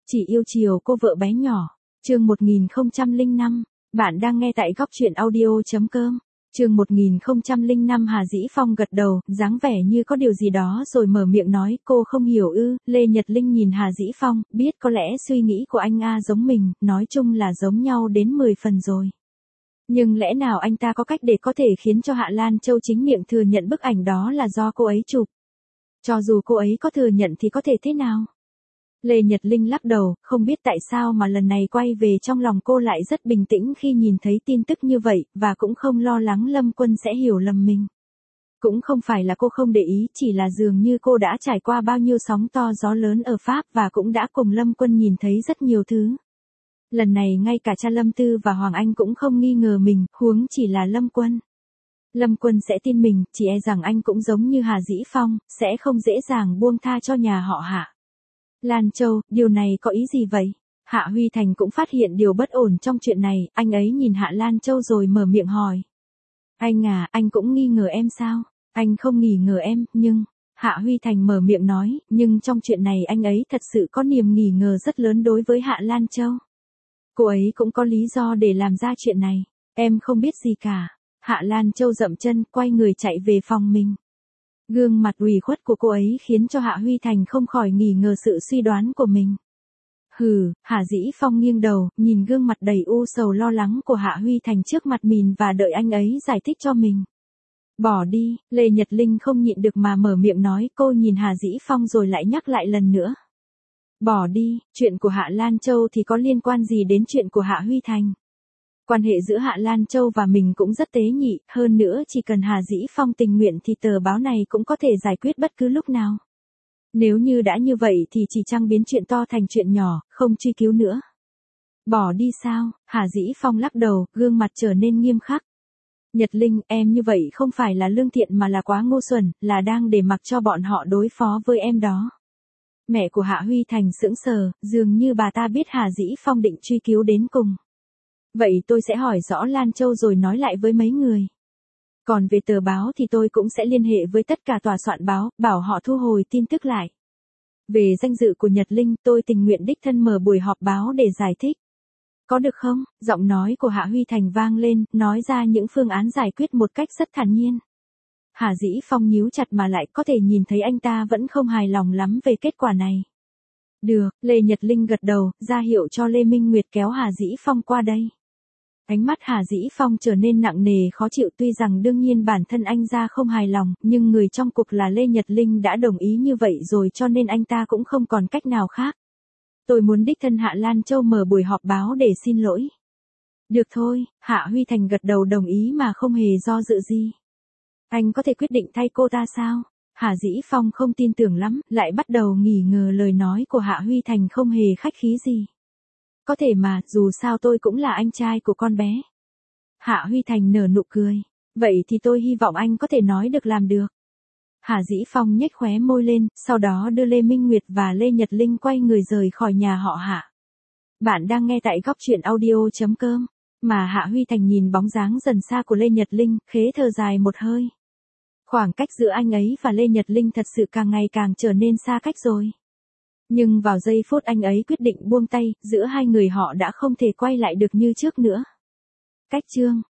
Chỉ yêu chiều cô vợ bé nhỏ. Chương 1005, bạn đang nghe tại góc truyện audio.com. Chương 1005 Hà Dĩ Phong gật đầu, dáng vẻ như có điều gì đó rồi mở miệng nói, cô không hiểu ư? Lê Nhật Linh nhìn Hà Dĩ Phong, biết có lẽ suy nghĩ của anh giống mình, nói chung là giống nhau đến 10 phần rồi. Nhưng lẽ nào anh ta có cách để có thể khiến cho Hạ Lan Châu chính miệng thừa nhận bức ảnh đó là do cô ấy chụp? Cho dù cô ấy có thừa nhận thì có thể thế nào? Lê Nhật Linh lắc đầu, không biết tại sao mà lần này quay về trong lòng cô lại rất bình tĩnh khi nhìn thấy tin tức như vậy, và cũng không lo lắng Lâm Quân sẽ hiểu lầm mình. Cũng không phải là cô không để ý, chỉ là dường như cô đã trải qua bao nhiêu sóng to gió lớn ở Pháp và cũng đã cùng Lâm Quân nhìn thấy rất nhiều thứ. Lần này ngay cả cha Lâm Tư và Hoàng Anh cũng không nghi ngờ mình, huống chỉ là Lâm Quân. Lâm Quân sẽ tin mình, chỉ e rằng anh cũng giống như Hà Dĩ Phong, sẽ không dễ dàng buông tha cho nhà họ Hạ. Lan Châu, điều này có ý gì vậy? Hạ Huy Thành cũng phát hiện điều bất ổn trong chuyện này, anh ấy nhìn Hạ Lan Châu rồi mở miệng hỏi. Anh à, anh cũng nghi ngờ em sao? Anh không nghi ngờ em, nhưng... Hạ Huy Thành mở miệng nói, nhưng trong chuyện này anh ấy thật sự có niềm nghi ngờ rất lớn đối với Hạ Lan Châu. Cô ấy cũng có lý do để làm ra chuyện này. Em không biết gì cả. Hạ Lan Châu dậm chân, quay người chạy về phòng mình. Gương mặt ủy khuất của cô ấy khiến cho Hạ Huy Thành không khỏi nghi ngờ sự suy đoán của mình. Hừ, Hà Dĩ Phong nghiêng đầu, nhìn gương mặt đầy u sầu lo lắng của Hạ Huy Thành trước mặt mình và đợi anh ấy giải thích cho mình. Bỏ đi, Lê Nhật Linh không nhịn được mà mở miệng nói, cô nhìn Hà Dĩ Phong rồi lại nhắc lại lần nữa. Bỏ đi, chuyện của Hạ Lan Châu thì có liên quan gì đến chuyện của Hạ Huy Thành? Quan hệ giữa Hạ Lan Châu và mình cũng rất tế nhị, hơn nữa chỉ cần Hà Dĩ Phong tình nguyện thì tờ báo này cũng có thể giải quyết bất cứ lúc nào. Nếu như đã như vậy thì chỉ chăng biến chuyện to thành chuyện nhỏ, không truy cứu nữa. Bỏ đi sao? Hà Dĩ Phong lắc đầu, gương mặt trở nên nghiêm khắc. Nhật Linh, em như vậy không phải là lương thiện mà là quá ngu xuẩn, là đang để mặc cho bọn họ đối phó với em đó. Mẹ của Hạ Huy Thành sững sờ, dường như bà ta biết Hà Dĩ Phong định truy cứu đến cùng. Vậy tôi sẽ hỏi rõ Lan Châu rồi nói lại với mấy người. Còn về tờ báo thì tôi cũng sẽ liên hệ với tất cả tòa soạn báo, bảo họ thu hồi tin tức lại. Về danh dự của Nhật Linh, tôi tình nguyện đích thân mở buổi họp báo để giải thích. Có được không? Giọng nói của Hạ Huy Thành vang lên, nói ra những phương án giải quyết một cách rất thản nhiên. Hà Dĩ Phong nhíu chặt mà lại có thể nhìn thấy anh ta vẫn không hài lòng lắm về kết quả này. Được, Lê Nhật Linh gật đầu, ra hiệu cho Lê Minh Nguyệt kéo Hà Dĩ Phong qua đây. Ánh mắt Hà Dĩ Phong trở nên nặng nề khó chịu, tuy rằng đương nhiên bản thân anh ra không hài lòng, nhưng người trong cuộc là Lê Nhật Linh đã đồng ý như vậy rồi cho nên anh ta cũng không còn cách nào khác. Tôi muốn đích thân Hạ Lan Châu mở buổi họp báo để xin lỗi. Được thôi, Hạ Huy Thành gật đầu đồng ý mà không hề do dự gì. Anh có thể quyết định thay cô ta sao? Hà Dĩ Phong không tin tưởng lắm, lại bắt đầu nghi ngờ lời nói của Hạ Huy Thành không hề khách khí gì. Có thể mà, dù sao tôi cũng là anh trai của con bé. Hạ Huy Thành nở nụ cười. Vậy thì tôi hy vọng anh có thể nói được làm được. Hà Dĩ Phong nhếch khóe môi lên, sau đó đưa Lê Minh Nguyệt và Lê Nhật Linh quay người rời khỏi nhà họ Hạ. Bạn đang nghe tại góc truyện audio.com. Mà Hạ Huy Thành nhìn bóng dáng dần xa của Lê Nhật Linh, khế thở dài một hơi. Khoảng cách giữa anh ấy và Lê Nhật Linh thật sự càng ngày càng trở nên xa cách rồi. Nhưng vào giây phút anh ấy quyết định buông tay, giữa hai người họ đã không thể quay lại được như trước nữa. Cách chương